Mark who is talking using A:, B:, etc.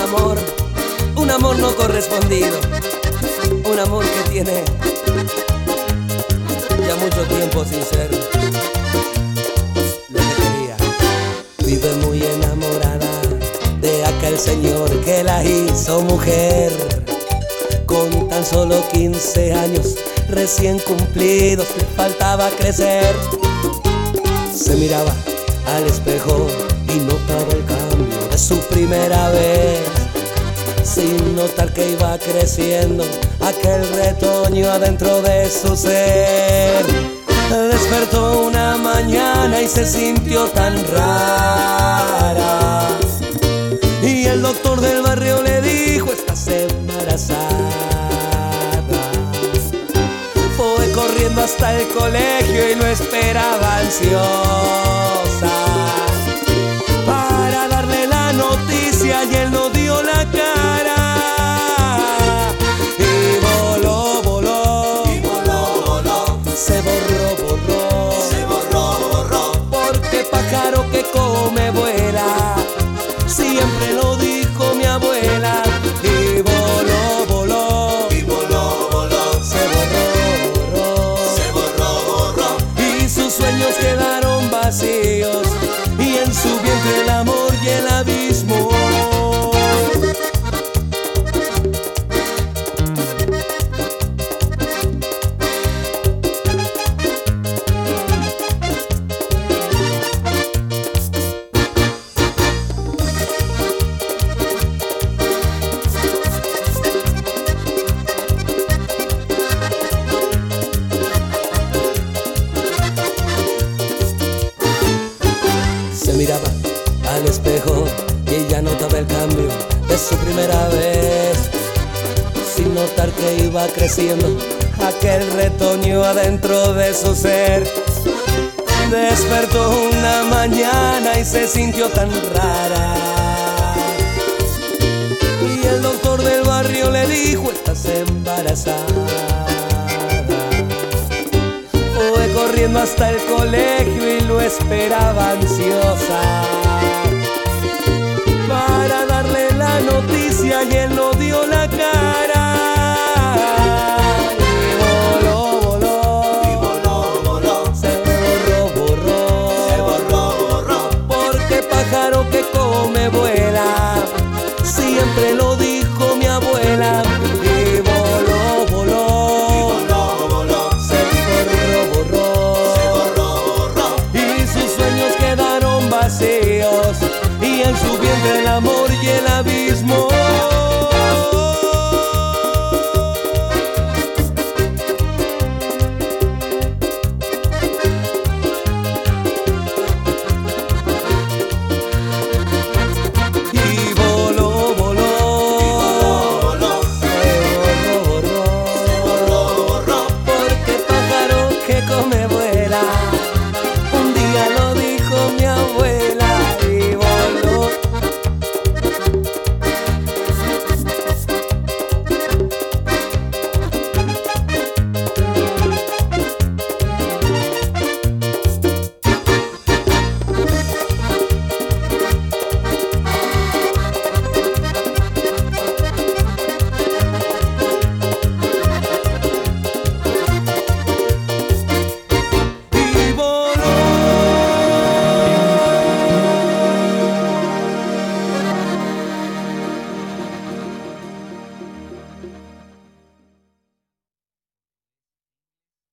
A: un amor no correspondido, un amor que tiene ya mucho tiempo sin ser lo que quería. Vive muy enamorada de aquel señor que la hizo mujer, con tan solo 15 años recién cumplidos, le faltaba crecer. Se miraba al espejo y notaba el cambio de su primera vez, sin notar que iba creciendo aquel retoño adentro de su ser. Despertó una mañana y se sintió tan rara, y el doctor del barrio le dijo: estás embarazada. Fue corriendo hasta el colegio y lo esperaba ansiosa para darle la noticia, y él no dio la cara. Y voló, voló, y voló, voló, se borró, borró, se borró, borró, porque pájaro que come vuela, siempre lo dijo mi abuela. Y voló, voló, y voló, voló, se borró, borró, se borró, borró, y sus sueños quedaron vacíos, y en su vientre el amor y el abismo. Se miraba al espejo y ella notaba el cambio de su primera vez, sin notar que iba creciendo aquel retoño adentro de su ser. Despertó una mañana y se sintió tan rara, y el doctor del barrio le dijo: estás embarazada. Fue corriendo hasta el colegio y lo esperaba ansiosa para darle la noticia, y él no dio la cara. Y voló, voló, y voló, voló, se borró, borró, se borró, borró, porque pájaro que come vuela, siempre lo dijo